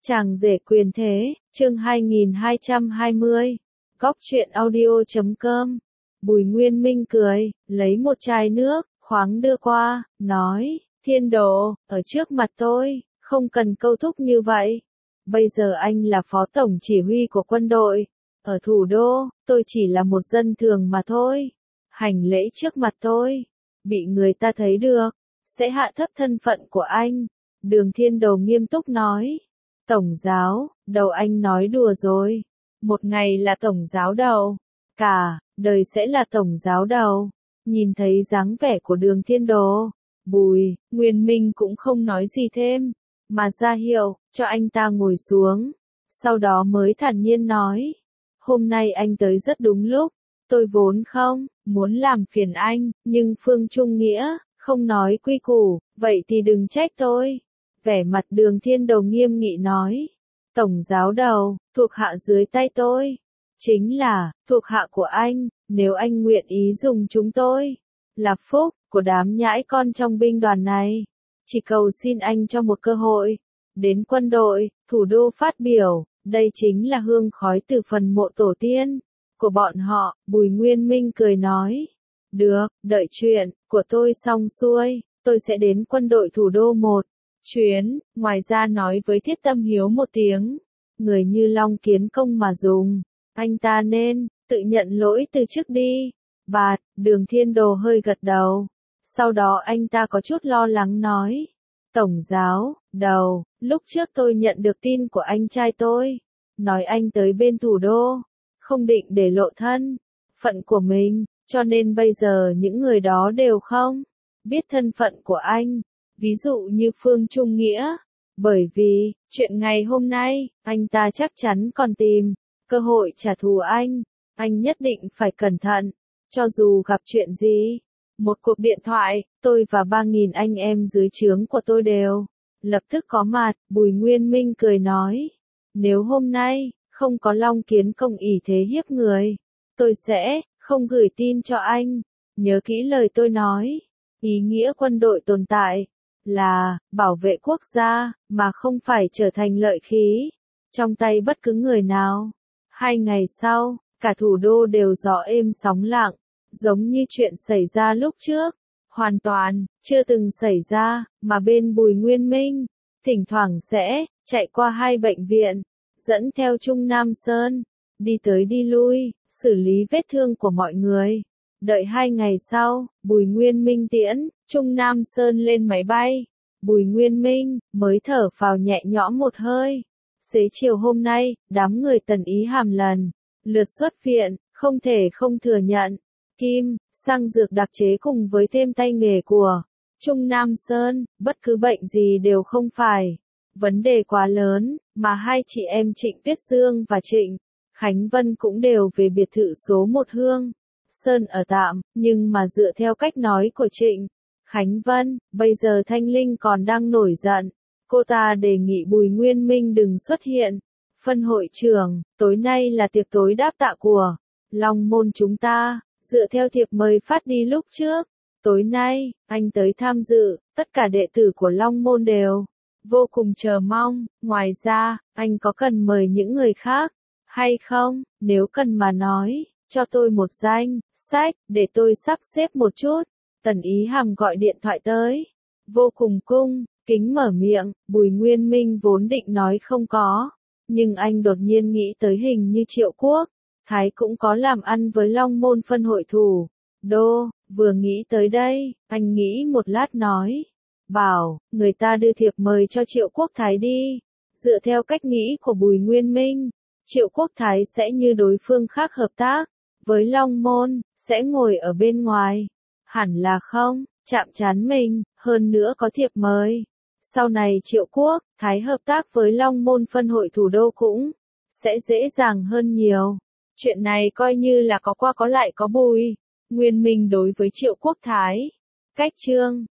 Chàng rể quyền thế, chương 2220, góc truyện audio.com. Bùi Nguyên Minh cười, lấy một chai nước, khoáng đưa qua, nói, Thiên Đồ, ở trước mặt tôi, không cần câu thúc như vậy. Bây giờ anh là phó tổng chỉ huy của quân đội. Ở thủ đô, tôi chỉ là một dân thường mà thôi. Hành lễ trước mặt tôi, bị người ta thấy được, sẽ hạ thấp thân phận của anh. Đường Thiên Đồ nghiêm túc nói. Tổng giáo, đầu anh nói đùa rồi. Một ngày là tổng giáo đầu, cả đời sẽ là tổng giáo đầu. Nhìn thấy dáng vẻ của Đường Thiên Đồ, Bùi Nguyên Minh cũng không nói gì thêm, mà ra hiệu cho anh ta ngồi xuống. Sau đó mới thản nhiên nói, hôm nay anh tới rất đúng lúc. Tôi vốn không muốn làm phiền anh, nhưng Phương Trung Nghĩa không nói quy củ, vậy thì đừng trách tôi. Vẻ mặt Đường Thiên Đồ nghiêm nghị nói, tổng giáo đầu, thuộc hạ dưới tay tôi, chính là thuộc hạ của anh. Nếu anh nguyện ý dùng chúng tôi, là phúc của đám nhãi con trong binh đoàn này. Chỉ cầu xin anh cho một cơ hội, đến quân đội, thủ đô phát biểu, đây chính là hương khói từ phần mộ tổ tiên của bọn họ. Bùi Nguyên Minh cười nói, được, đợi chuyện của tôi xong xuôi, tôi sẽ đến quân đội thủ đô một chuyến, ngoài ra nói với Thiết Tâm Hiếu một tiếng, người như Long Kiến Công mà dùng, anh ta nên tự nhận lỗi từ trước đi. Bạt, Đường Thiên Đồ hơi gật đầu, sau đó anh ta có chút lo lắng nói, tổng giáo đầu, lúc trước tôi nhận được tin của anh trai tôi, nói anh tới bên thủ đô, không định để lộ thân phận của mình, cho nên bây giờ những người đó đều không biết thân phận của anh. Ví dụ như Phương Trung Nghĩa, bởi vì chuyện ngày hôm nay, anh ta chắc chắn còn tìm cơ hội trả thù anh nhất định phải cẩn thận, cho dù gặp chuyện gì. Một cuộc điện thoại, tôi và 3.000 anh em dưới trướng của tôi đều lập tức có mặt. Bùi Nguyên Minh cười nói, nếu hôm nay không có Long Kiến Công ỷ thế hiếp người, tôi sẽ không gửi tin cho anh. Nhớ kỹ lời tôi nói, ý nghĩa quân đội tồn tại là bảo vệ quốc gia, mà không phải trở thành lợi khí trong tay bất cứ người nào. 2 ngày sau, cả thủ đô đều gió êm sóng lặng, giống như chuyện xảy ra lúc trước, hoàn toàn chưa từng xảy ra, mà bên Bùi Nguyên Minh, thỉnh thoảng sẽ chạy qua 2 bệnh viện, dẫn theo Trung Nam Sơn, đi tới đi lui, xử lý vết thương của mọi người. Đợi 2 ngày sau, Bùi Nguyên Minh tiễn Trung Nam Sơn lên máy bay, Bùi Nguyên Minh mới thở phào nhẹ nhõm một hơi. Xế chiều hôm nay, đám người Tần Ý Hàm lần lượt xuất viện, không thể không thừa nhận, kim, xăng dược đặc chế cùng với thêm tay nghề của Trung Nam Sơn, bất cứ bệnh gì đều không phải vấn đề quá lớn, mà hai chị em Trịnh Tuyết Dương và Trịnh Khánh Vân cũng đều về biệt thự số 1 Hương Sơn ở tạm, nhưng mà dựa theo cách nói của Trịnh Khánh Vân, bây giờ Thanh Linh còn đang nổi giận. Cô ta đề nghị Bùi Nguyên Minh đừng xuất hiện. Phân hội trưởng, tối nay là tiệc tối đáp tạ của Long Môn chúng ta, dựa theo thiệp mời phát đi lúc trước. Tối nay, anh tới tham dự, tất cả đệ tử của Long Môn đều vô cùng chờ mong. Ngoài ra, anh có cần mời những người khác hay không? Nếu cần mà nói, cho tôi một danh sách, để tôi sắp xếp một chút. Tần Ý Hàm gọi điện thoại tới, vô cùng cung kính mở miệng. Bùi Nguyên Minh vốn định nói không có, nhưng anh đột nhiên nghĩ tới hình như Triệu Quốc Thái cũng có làm ăn với Long Môn phân hội thủ đô. Vừa nghĩ tới đây, anh nghĩ một lát nói, bảo người ta đưa thiệp mời cho Triệu Quốc Thái đi. Dựa theo cách nghĩ của Bùi Nguyên Minh, Triệu Quốc Thái sẽ như đối phương khác hợp tác với Long Môn, sẽ ngồi ở bên ngoài, hẳn là không chạm trán mình, hơn nữa có thiệp mời. Sau này Triệu Quốc Thái hợp tác với Long Môn phân hội thủ đô cũng sẽ dễ dàng hơn nhiều. Chuyện này coi như là có qua có lại có Bùi Nguyên Minh đối với Triệu Quốc Thái. Cách chương